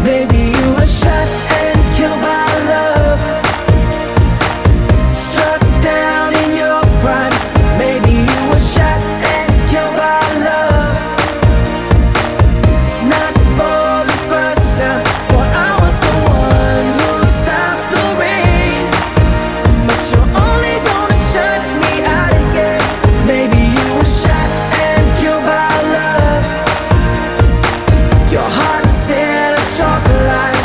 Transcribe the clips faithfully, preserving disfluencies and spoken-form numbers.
Maybe you were shot and killed by love, struck down in your prime. Maybe you were shot and killed by love, not for the first time. Thought I was the one who stopped the rain, but you're only gonna shut me out again. Maybe you were shot and killed by love, your heart set a chocolate light.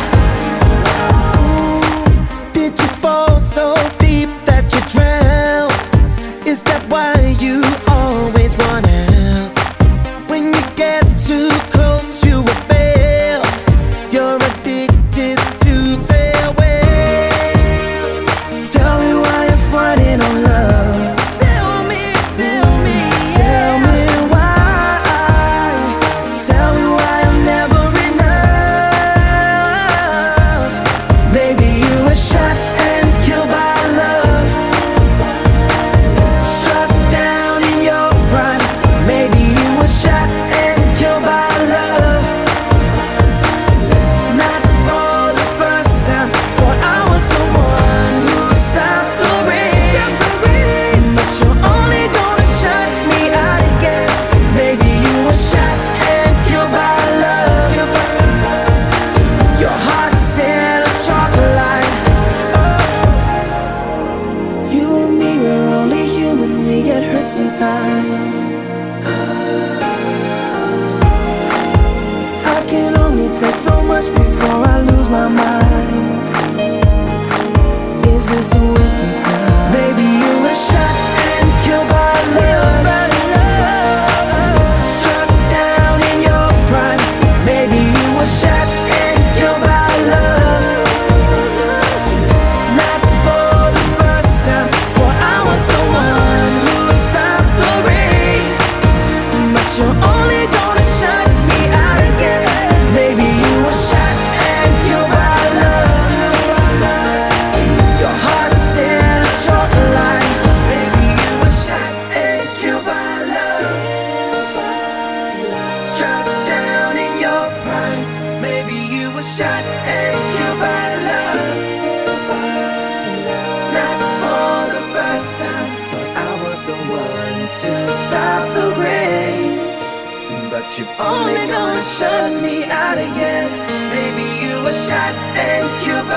Ooh, did you fall so deep that you drown? Is that why you always run out? When you get too close, you rebel. You're addicted to farewells. Tell me why you're fronting on love. Tell me, tell me, tell me why. Tell me why I'm never enough. Maybe you were shot and killed by love, struck down in your prime. Maybe you were shot and killed by love, not for the first time. Thought I was the one who stopped the rain, but you're only gonna shut me out again. Maybe you were shot and killed by love, your heart set a chocolate light. You and me, we're only human, we get hurt sometimes. I can only take so much before I lose my mind. Is this a waste of time? Maybe you were shot and killed by love, struck down in your prime. Maybe you were shot and killed by love, not for the first time. Thought I was the one who would stop the rain, but you're only gonna shut me out again. Maybe you were shot and killed by love, your heart set a chocolate light. Maybe you were shot and killed by love, struck down in your prime. Maybe you were shot and killed by love, not for the first time. Thought I was the one to stop the rain, but you've only gonna shut me out again. Maybe you were shot and killed